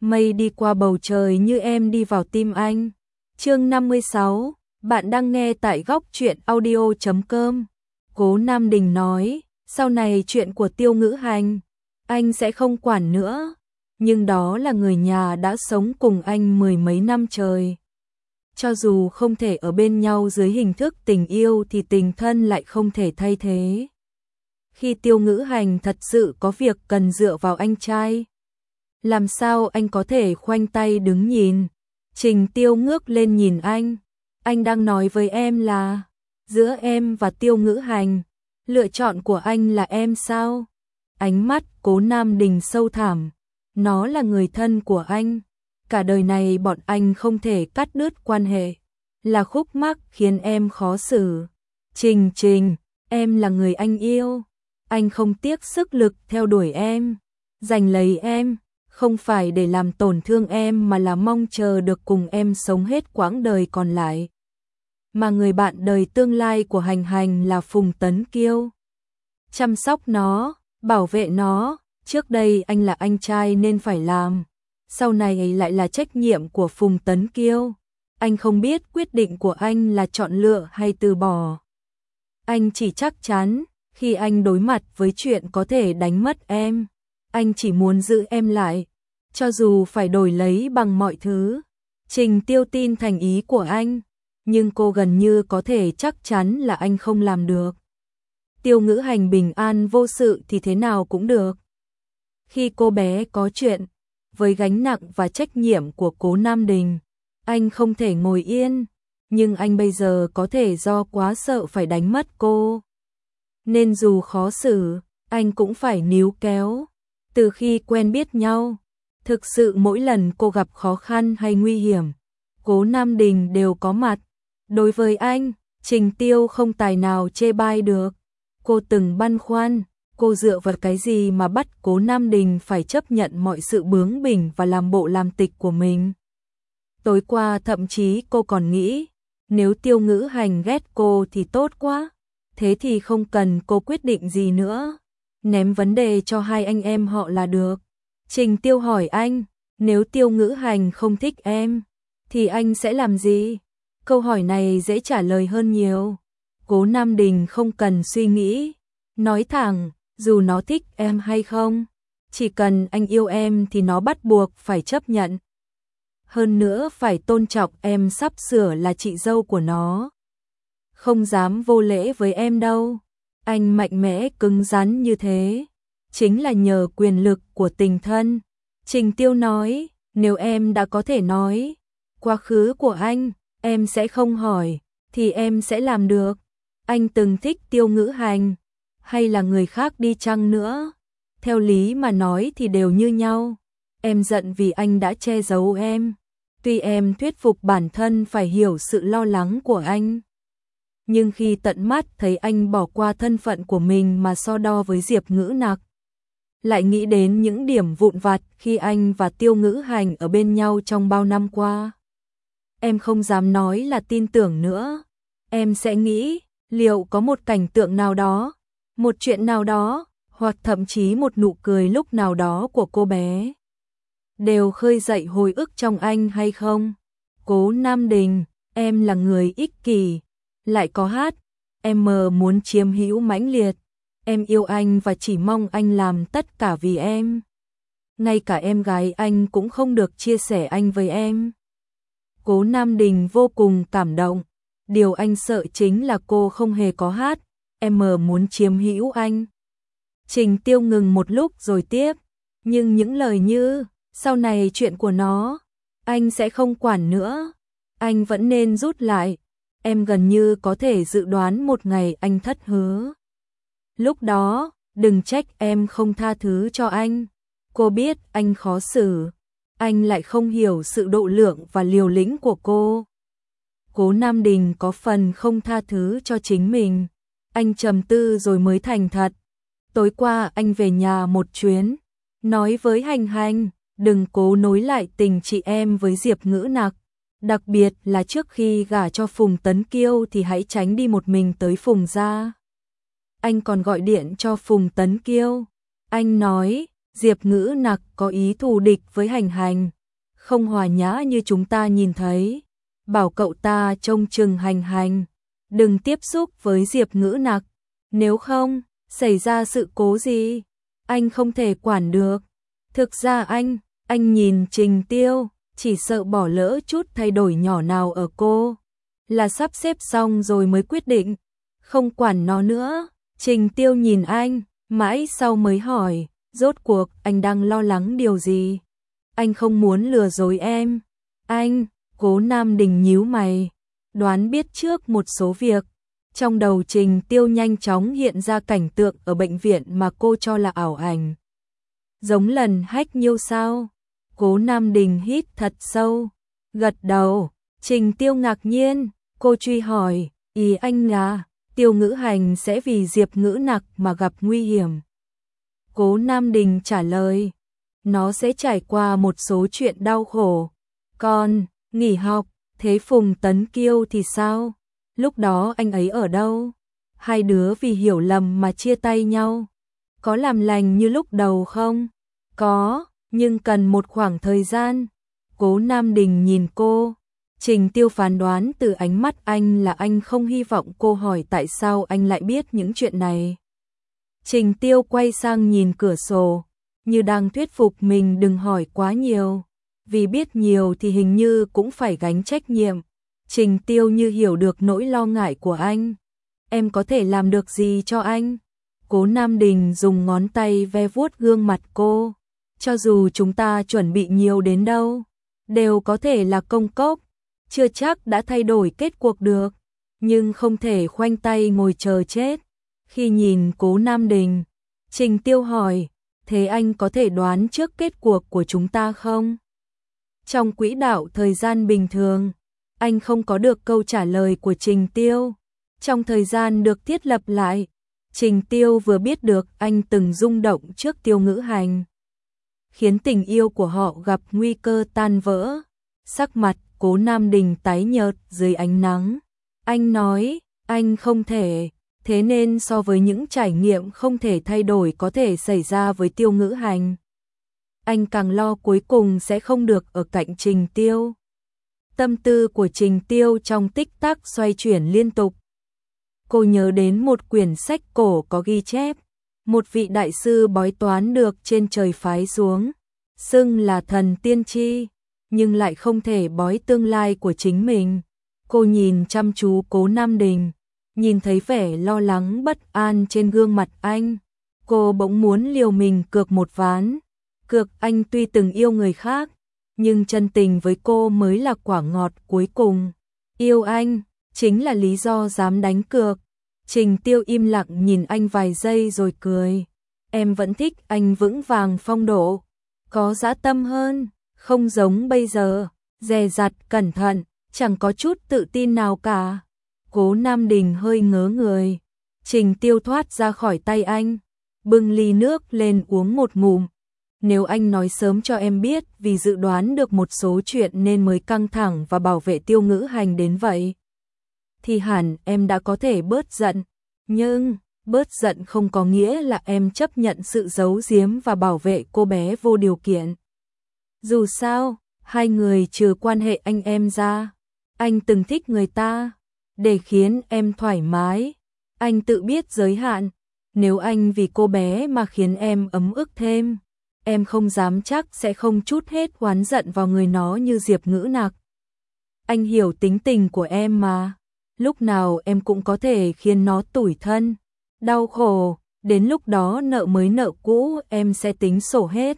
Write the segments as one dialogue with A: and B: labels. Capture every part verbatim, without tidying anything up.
A: mây đi qua bầu trời như em đi vào tim anh. Chương năm mươi sáu, bạn đang nghe tại góc truyện audio chấm com. Cố Nam Đình nói, sau này chuyện của Tiêu Ngữ Hành, anh sẽ không quản nữa, nhưng đó là người nhà đã sống cùng anh mười mấy năm trời. Cho dù không thể ở bên nhau dưới hình thức tình yêu thì tình thân lại không thể thay thế. Khi Tiêu Ngữ Hành thật sự có việc cần dựa vào anh trai, làm sao anh có thể khoanh tay đứng nhìn? Trình Tiêu ngước lên nhìn anh, anh đang nói với em là, giữa em và Tiêu Ngữ Hành, lựa chọn của anh là em sao? Ánh mắt Cố Nam Đình sâu thẳm, nó là người thân của anh, cả đời này bọn anh không thể cắt đứt quan hệ, là khúc mắc khiến em khó xử. Trình Trình, em là người anh yêu, anh không tiếc sức lực theo đuổi em, giành lấy em, không phải để làm tổn thương em mà là mong chờ được cùng em sống hết quãng đời còn lại. Mà người bạn đời tương lai của Hành Hành là Phùng Tấn Kiêu. Chăm sóc nó, bảo vệ nó, trước đây anh là anh trai nên phải làm, sau này lại là trách nhiệm của Phùng Tấn Kiêu. Anh không biết quyết định của anh là chọn lựa hay từ bỏ. Anh chỉ chắc chắn, khi anh đối mặt với chuyện có thể đánh mất em, anh chỉ muốn giữ em lại, cho dù phải đổi lấy bằng mọi thứ. Trình Tiêu tin thành ý của anh, nhưng cô gần như có thể chắc chắn là anh không làm được. Tiêu Ngữ Hành bình an vô sự thì thế nào cũng được. Khi cô bé có chuyện, với gánh nặng và trách nhiệm của Cố Nam Đình, anh không thể ngồi yên, nhưng anh bây giờ có thể do quá sợ phải đánh mất cô, nên dù khó xử, anh cũng phải níu kéo. Từ khi quen biết nhau, thực sự mỗi lần cô gặp khó khăn hay nguy hiểm, Cố Nam Đình đều có mặt. Đối với anh, Trình Tiêu không tài nào chê bai được. Cô từng băn khoăn, cô dựa vào cái gì mà bắt Cố Nam Đình phải chấp nhận mọi sự bướng bỉnh và làm bộ làm tịch của mình. Tối qua thậm chí cô còn nghĩ, nếu Tiêu Ngữ Hành ghét cô thì tốt quá, thế thì không cần cô quyết định gì nữa, ném vấn đề cho hai anh em họ là được. Trình Tiêu hỏi anh, nếu Tiêu Ngữ Hành không thích em, thì anh sẽ làm gì? Câu hỏi này dễ trả lời hơn nhiều. Cố Nam Đình không cần suy nghĩ, nói thẳng, dù nó thích em hay không, chỉ cần anh yêu em thì nó bắt buộc phải chấp nhận. Hơn nữa phải tôn trọng em sắp sửa là chị dâu của nó. Không dám vô lễ với em đâu. Anh mạnh mẽ cứng rắn như thế, chính là nhờ quyền lực của tình thân. Trình Tiêu nói, nếu em đã có thể nói, quá khứ của anh, em sẽ không hỏi, thì em sẽ làm được. Anh từng thích Tiêu Ngữ Hành, hay là người khác đi chăng nữa, theo lý mà nói thì đều như nhau. Em giận vì anh đã che giấu em, tuy em thuyết phục bản thân phải hiểu sự lo lắng của anh, nhưng khi tận mắt thấy anh bỏ qua thân phận của mình mà so đo với Diệp Ngữ Nặc, lại nghĩ đến những điểm vụn vặt khi anh và Tiêu Ngữ Hành ở bên nhau trong bao năm qua, em không dám nói là tin tưởng nữa. Em sẽ nghĩ, liệu có một cảnh tượng nào đó, một chuyện nào đó, hoặc thậm chí một nụ cười lúc nào đó của cô bé, đều khơi dậy hồi ức trong anh hay không? Cố Nam Đình, em là người ích kỷ, lại có hát, em mờ muốn chiếm hữu mãnh liệt, em yêu anh và chỉ mong anh làm tất cả vì em. Ngay cả em gái anh cũng không được chia sẻ anh với em. Cố Nam Đình vô cùng cảm động, điều anh sợ chính là cô không hề có hát, em mờ muốn chiếm hữu anh. Trình Tiêu ngừng một lúc rồi tiếp, nhưng những lời như, sau này chuyện của nó, anh sẽ không quản nữa, anh vẫn nên rút lại. Em gần như có thể dự đoán một ngày anh thất hứa. Lúc đó, đừng trách em không tha thứ cho anh. Cô biết anh khó xử, anh lại không hiểu sự độ lượng và liều lĩnh của cô. Cố Nam Đình có phần không tha thứ cho chính mình. Anh trầm tư rồi mới thành thật. Tối qua anh về nhà một chuyến, nói với Hành Hành, đừng cố nối lại tình chị em với Diệp Ngữ Nặc. Đặc biệt là trước khi gả cho Phùng Tấn Kiêu thì hãy tránh đi một mình tới Phùng gia. Anh còn gọi điện cho Phùng Tấn Kiêu. Anh nói, Diệp Ngữ Nặc có ý thù địch với Hành Hành, không hòa nhã như chúng ta nhìn thấy. Bảo cậu ta trông chừng Hành Hành, đừng tiếp xúc với Diệp Ngữ Nặc, nếu không, xảy ra sự cố gì, anh không thể quản được. Thực ra anh, anh nhìn Trình Tiêu, chỉ sợ bỏ lỡ chút thay đổi nhỏ nào ở cô, là sắp xếp xong rồi mới quyết định, không quản nó nữa. Trình Tiêu nhìn anh, mãi sau mới hỏi, rốt cuộc anh đang lo lắng điều gì? Anh không muốn lừa dối em. Anh, Cố Nam Đình nhíu mày, đoán biết trước một số việc. Trong đầu Trình Tiêu nhanh chóng hiện ra cảnh tượng ở bệnh viện mà cô cho là ảo ảnh. Giống lần Hách Nhiêu sao? Cố Nam Đình hít thật sâu, gật đầu. Trình Tiêu ngạc nhiên, cô truy hỏi, ý anh là Tiêu Ngữ Hành sẽ vì Diệp Ngữ Nặc mà gặp nguy hiểm. Cố Nam Đình trả lời, nó sẽ trải qua một số chuyện đau khổ. Còn, nghỉ học, thế Phùng Tấn Kiêu thì sao? Lúc đó anh ấy ở đâu? Hai đứa vì hiểu lầm mà chia tay nhau. Có làm lành như lúc đầu không? Có, nhưng cần một khoảng thời gian. Cố Nam Đình nhìn cô. Trình Tiêu phán đoán từ ánh mắt anh là anh không hy vọng cô hỏi tại sao anh lại biết những chuyện này. Trình Tiêu quay sang nhìn cửa sổ, như đang thuyết phục mình đừng hỏi quá nhiều, vì biết nhiều thì hình như cũng phải gánh trách nhiệm. Trình Tiêu như hiểu được nỗi lo ngại của anh. Em có thể làm được gì cho anh? Cố Nam Đình dùng ngón tay ve vuốt gương mặt cô. Cho dù chúng ta chuẩn bị nhiều đến đâu, đều có thể là công cốc, chưa chắc đã thay đổi kết cuộc được, nhưng không thể khoanh tay ngồi chờ chết. Khi nhìn Cố Nam Đình, Trình Tiêu hỏi, thế anh có thể đoán trước kết cuộc của chúng ta không? Trong quỹ đạo thời gian bình thường, anh không có được câu trả lời của Trình Tiêu. Trong thời gian được thiết lập lại, Trình Tiêu vừa biết được anh từng rung động trước Tiêu Ngữ Hành, khiến tình yêu của họ gặp nguy cơ tan vỡ. Sắc mặt Cố Nam Đình tái nhợt dưới ánh nắng. Anh nói, anh không thể, thế nên so với những trải nghiệm không thể thay đổi có thể xảy ra với Tiêu Ngữ Hành, anh càng lo cuối cùng sẽ không được ở cạnh Trình Tiêu. Tâm tư của Trình Tiêu trong tích tắc xoay chuyển liên tục. Cô nhớ đến một quyển sách cổ có ghi chép, một vị đại sư bói toán được trên trời phái xuống, xưng là thần tiên tri, nhưng lại không thể bói tương lai của chính mình. Cô nhìn chăm chú Cố Nam Đình, nhìn thấy vẻ lo lắng bất an trên gương mặt anh. Cô bỗng muốn liều mình cược một ván. Cược anh tuy từng yêu người khác, nhưng chân tình với cô mới là quả ngọt cuối cùng. Yêu anh, chính là lý do dám đánh cược. Trình Tiêu im lặng nhìn anh vài giây rồi cười. Em vẫn thích anh vững vàng phong độ, có dã tâm hơn, không giống bây giờ, dè dặt cẩn thận, chẳng có chút tự tin nào cả. Cố Nam Đình hơi ngớ người. Trình Tiêu thoát ra khỏi tay anh, bưng ly nước lên uống một ngụm. Nếu anh nói sớm cho em biết vì dự đoán được một số chuyện nên mới căng thẳng và bảo vệ Tiêu Ngữ Hành đến vậy, thì hẳn em đã có thể bớt giận. Nhưng, bớt giận không có nghĩa là em chấp nhận sự giấu giếm và bảo vệ cô bé vô điều kiện. Dù sao, hai người trừ quan hệ anh em ra, anh từng thích người ta. Để khiến em thoải mái, anh tự biết giới hạn. Nếu anh vì cô bé mà khiến em ấm ức thêm, em không dám chắc sẽ không trút hết oán giận vào người nó như Diệp Ngữ Nặc. Anh hiểu tính tình của em mà, lúc nào em cũng có thể khiến nó tủi thân, đau khổ, đến lúc đó nợ mới nợ cũ em sẽ tính sổ hết.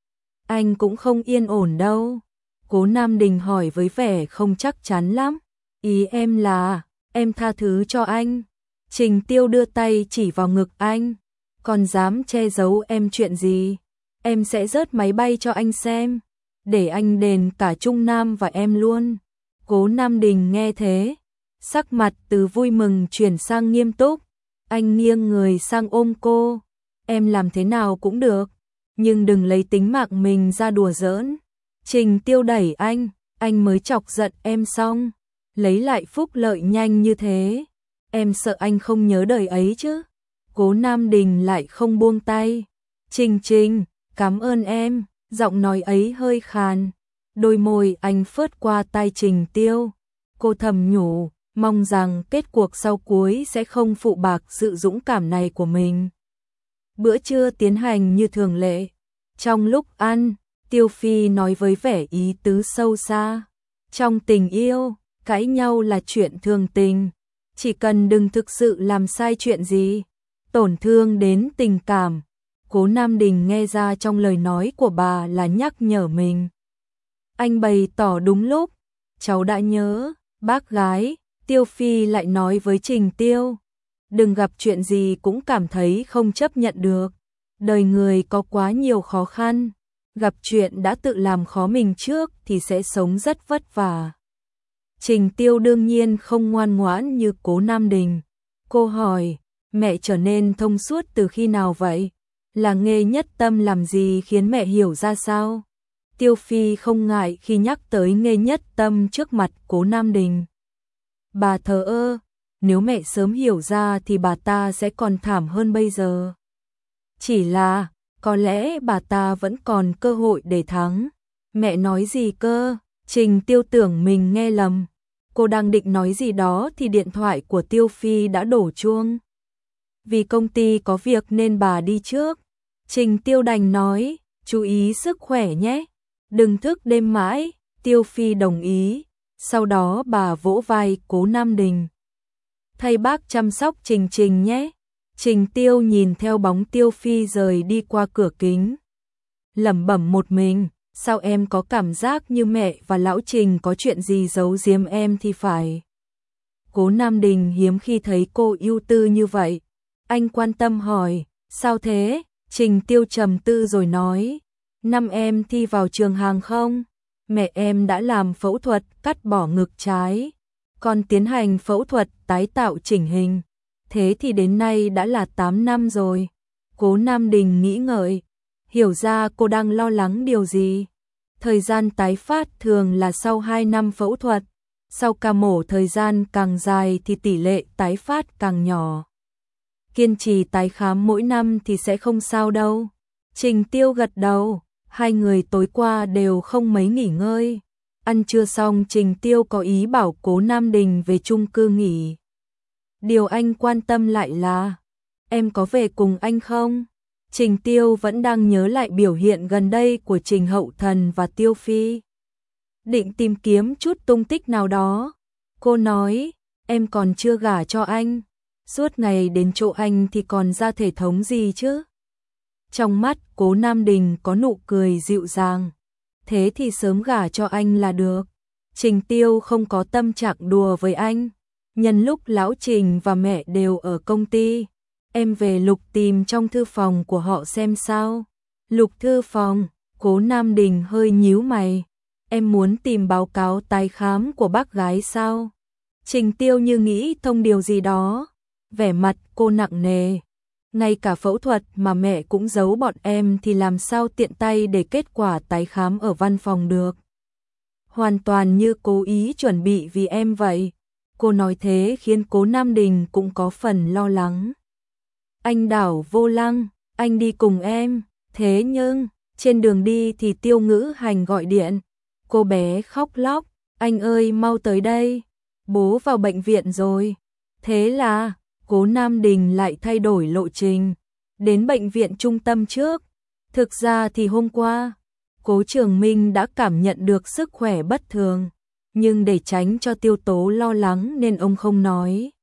A: Anh cũng không yên ổn đâu. Cố Nam Đình hỏi với vẻ không chắc chắn lắm. Ý em là, em tha thứ cho anh. Trình Tiêu đưa tay chỉ vào ngực anh. Còn dám che giấu em chuyện gì? Em sẽ rớt máy bay cho anh xem, để anh đền cả Trung Nam và em luôn. Cố Nam Đình nghe thế, sắc mặt từ vui mừng chuyển sang nghiêm túc. Anh nghiêng người sang ôm cô. Em làm thế nào cũng được, nhưng đừng lấy tính mạng mình ra đùa giỡn. Trình Tiêu đẩy anh, anh mới chọc giận em xong, lấy lại phúc lợi nhanh như thế. Em sợ anh không nhớ đời ấy chứ. Cố Nam Đình lại không buông tay. Trình Trình, Cảm ơn em, giọng nói ấy hơi khàn. Đôi môi anh phớt qua tai Trình Tiêu. Cô thầm nhủ, mong rằng kết cuộc sau cuối sẽ không phụ bạc sự dũng cảm này của mình. Bữa trưa tiến hành như thường lệ. Trong lúc ăn, Tiêu Phi nói với vẻ ý tứ sâu xa. Trong tình yêu, cãi nhau là chuyện thường tình. Chỉ cần đừng thực sự làm sai chuyện gì, tổn thương đến tình cảm. Cố Nam Đình nghe ra trong lời nói của bà là nhắc nhở mình. Anh bày tỏ đúng lúc, cháu đã nhớ, bác gái. Tiêu Phi lại nói với Trình Tiêu. Đừng gặp chuyện gì cũng cảm thấy không chấp nhận được. Đời người có quá nhiều khó khăn. Gặp chuyện đã tự làm khó mình trước thì sẽ sống rất vất vả. Trình Tiêu đương nhiên không ngoan ngoãn như Cố Nam Đình. Cô hỏi, mẹ trở nên thông suốt từ khi nào vậy? Là Nghê Nhất Tâm làm gì khiến mẹ hiểu ra sao? Tiêu Phi không ngại khi nhắc tới Nghê Nhất Tâm trước mặt Cố Nam Đình. Bà thờ ơ, nếu mẹ sớm hiểu ra thì bà ta sẽ còn thảm hơn bây giờ. Chỉ là, có lẽ bà ta vẫn còn cơ hội để thắng. Mẹ nói gì cơ? Trình Tiêu tưởng mình nghe lầm. Cô đang định nói gì đó thì điện thoại của Tiêu Phi đã đổ chuông. Vì công ty có việc nên bà đi trước. Trình Tiêu đành nói, chú ý sức khỏe nhé. Đừng thức đêm mãi. Tiêu Phi đồng ý. Sau đó bà vỗ vai Cố Nam Đình. Thay bác chăm sóc Trình Trình nhé. Trình Tiêu nhìn theo bóng Tiêu Phi rời đi qua cửa kính. Lẩm bẩm một mình, sao em có cảm giác như mẹ và lão Trình có chuyện gì giấu giếm em thì phải. Cố Nam Đình hiếm khi thấy cô ưu tư như vậy. Anh quan tâm hỏi, sao thế? Trình Tiêu trầm tư rồi nói, năm em thi vào trường hàng không? Mẹ em đã làm phẫu thuật cắt bỏ ngực trái, còn tiến hành phẫu thuật tái tạo chỉnh hình. Thế thì đến nay đã là tám năm rồi. Cố Nam Đình nghĩ ngợi, hiểu ra cô đang lo lắng điều gì. Thời gian tái phát thường là sau hai năm phẫu thuật, sau ca mổ thời gian càng dài thì tỷ lệ tái phát càng nhỏ. Kiên trì tái khám mỗi năm thì sẽ không sao đâu. Trình Tiêu gật đầu, hai người tối qua đều không mấy nghỉ ngơi. Ăn trưa xong Trình Tiêu có ý bảo Cố Nam Đình về chung cư nghỉ. Điều anh quan tâm lại là, em có về cùng anh không? Trình Tiêu vẫn đang nhớ lại biểu hiện gần đây của Trình Hậu Thần và Tiêu Phi. Định tìm kiếm chút tung tích nào đó. Cô nói, em còn chưa gả cho anh. Suốt ngày đến chỗ anh thì còn ra thể thống gì chứ? Trong mắt Cố Nam Đình có nụ cười dịu dàng. Thế thì sớm gả cho anh là được. Trình Tiêu không có tâm trạng đùa với anh. Nhân lúc lão Trình và mẹ đều ở công ty, em về lục tìm trong thư phòng của họ xem sao. Lục thư phòng, Cố Nam Đình hơi nhíu mày. Em muốn tìm báo cáo tái khám của bác gái sao? Trình Tiêu như nghĩ thông điều gì đó. Vẻ mặt cô nặng nề. Ngay cả phẫu thuật mà mẹ cũng giấu bọn em thì làm sao tiện tay để kết quả tái khám ở văn phòng được. Hoàn toàn như cố ý chuẩn bị vì em vậy. Cô nói thế khiến Cố Nam Đình cũng có phần lo lắng. Anh đảo vô lăng, anh đi cùng em. Thế nhưng, trên đường đi thì Tiêu Ngữ Hành gọi điện. Cô bé khóc lóc, anh ơi mau tới đây. Bố vào bệnh viện rồi. Thế là, Cố Nam Đình lại thay đổi lộ trình. Đến bệnh viện trung tâm trước. Thực ra thì hôm qua, Cố Trường Minh đã cảm nhận được sức khỏe bất thường. Nhưng để tránh cho Tiêu Tố lo lắng nên ông không nói.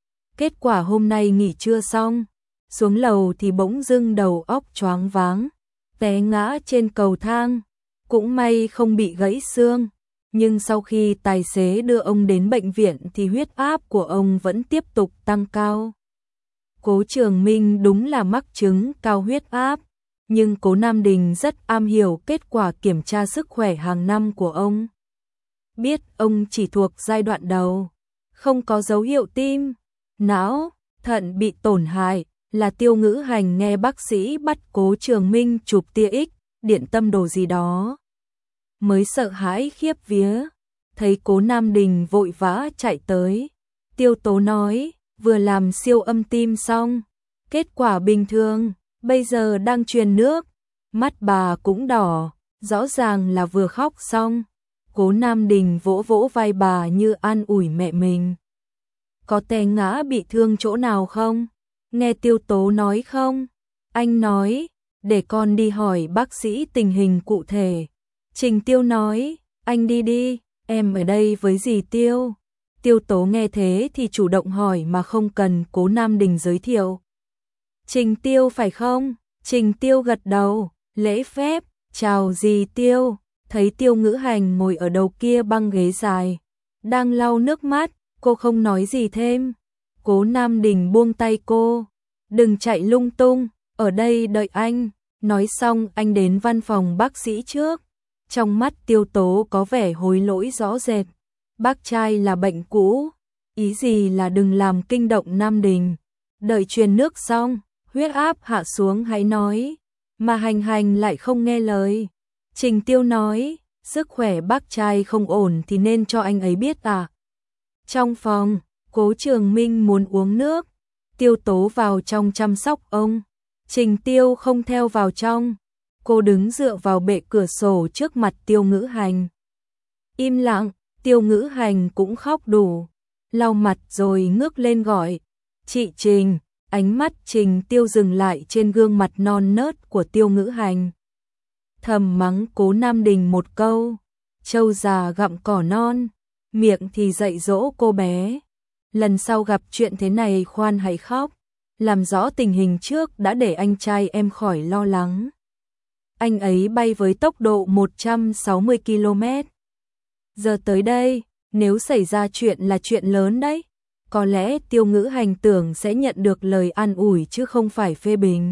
A: Kết quả hôm nay nghỉ trưa xong, xuống lầu thì bỗng dưng đầu óc choáng váng, té ngã trên cầu thang. Cũng may không bị gãy xương, nhưng sau khi tài xế đưa ông đến bệnh viện thì huyết áp của ông vẫn tiếp tục tăng cao. Cố Trường Minh đúng là mắc chứng cao huyết áp, nhưng Cố Nam Đình rất am hiểu kết quả kiểm tra sức khỏe hàng năm của ông. Biết ông chỉ thuộc giai đoạn đầu, không có dấu hiệu tim, não, thận bị tổn hại. Là Tiêu Ngữ Hành nghe bác sĩ bắt Cố Trường Minh chụp tia X, điện tâm đồ gì đó, mới sợ hãi khiếp vía. Thấy Cố Nam Đình vội vã chạy tới, Tiêu Tố nói, vừa làm siêu âm tim xong, kết quả bình thường, bây giờ đang truyền nước. mắt bà cũng đỏ, rõ ràng là vừa khóc xong. Cố Nam Đình vỗ vỗ vai bà như an ủi mẹ mình. Có té ngã bị thương chỗ nào không? Nghe Tiêu Tố nói không? Anh nói, để con đi hỏi bác sĩ tình hình cụ thể. Trình Tiêu nói, anh đi đi, em ở đây với dì Tiêu. Tiêu Tố nghe thế thì chủ động hỏi mà không cần Cố Nam Đình giới thiệu. Trình Tiêu phải không? Trình Tiêu gật đầu, lễ phép, chào dì Tiêu. Thấy Tiêu Ngữ Hành ngồi ở đầu kia băng ghế dài, đang lau nước mắt, cô không nói gì thêm. Cố Nam Đình buông tay cô, đừng chạy lung tung, ở đây đợi anh. Nói xong anh đến văn phòng bác sĩ trước. Trong mắt Tiêu Tố có vẻ hối lỗi rõ rệt. Bác trai là bệnh cũ, ý gì là đừng làm kinh động Nam Đình. Đợi truyền nước xong, huyết áp hạ xuống hãy nói. Mà Hành Hành lại không nghe lời. Trình Tiêu nói, sức khỏe bác trai không ổn thì nên cho anh ấy biết à. Trong phòng, Cố Trường Minh muốn uống nước. Tiêu Tố vào trong chăm sóc ông. Trình Tiêu không theo vào trong. Cô đứng dựa vào bệ cửa sổ trước mặt Tiêu Ngữ Hành. Im lặng, Tiêu Ngữ Hành cũng khóc đủ. Lau mặt rồi ngước lên gọi. Chị Trình, ánh mắt Trình Tiêu dừng lại trên gương mặt non nớt của Tiêu Ngữ Hành. Thầm mắng Cố Nam Đình một câu. Trâu già gặm cỏ non, miệng thì dạy dỗ cô bé. Lần sau gặp chuyện thế này khoan hãy khóc. Làm rõ tình hình trước đã để anh trai em khỏi lo lắng. Anh ấy bay với tốc độ một trăm sáu mươi ki lô mét giờ tới đây, nếu xảy ra chuyện là chuyện lớn đấy. Có lẽ Tiêu Ngữ Hành tưởng sẽ nhận được lời an ủi chứ không phải phê bình.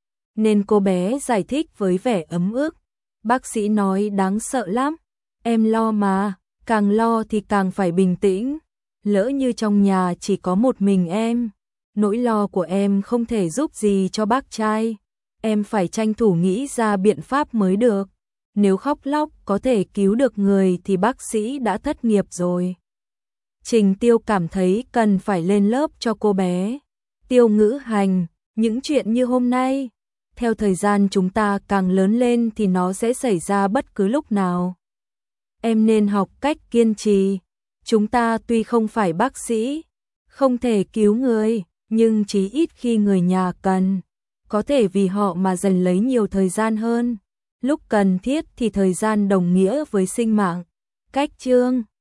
A: Nên cô bé giải thích với vẻ ấm ức. Bác sĩ nói đáng sợ lắm. Em lo mà, càng lo thì càng phải bình tĩnh. Lỡ như trong nhà chỉ có một mình em, nỗi lo của em không thể giúp gì cho bác trai. Em phải tranh thủ nghĩ ra biện pháp mới được. Nếu khóc lóc có thể cứu được người thì bác sĩ đã thất nghiệp rồi. Trình Tiêu cảm thấy cần phải lên lớp cho cô bé. Tiêu Ngữ Hành, những chuyện như hôm nay, theo thời gian chúng ta càng lớn lên thì nó sẽ xảy ra bất cứ lúc nào. Em nên học cách kiên trì. Chúng ta tuy không phải bác sĩ, không thể cứu người, nhưng chí ít khi người nhà cần, có thể vì họ mà dành lấy nhiều thời gian hơn. Lúc cần thiết thì thời gian đồng nghĩa với sinh mạng. Cách chương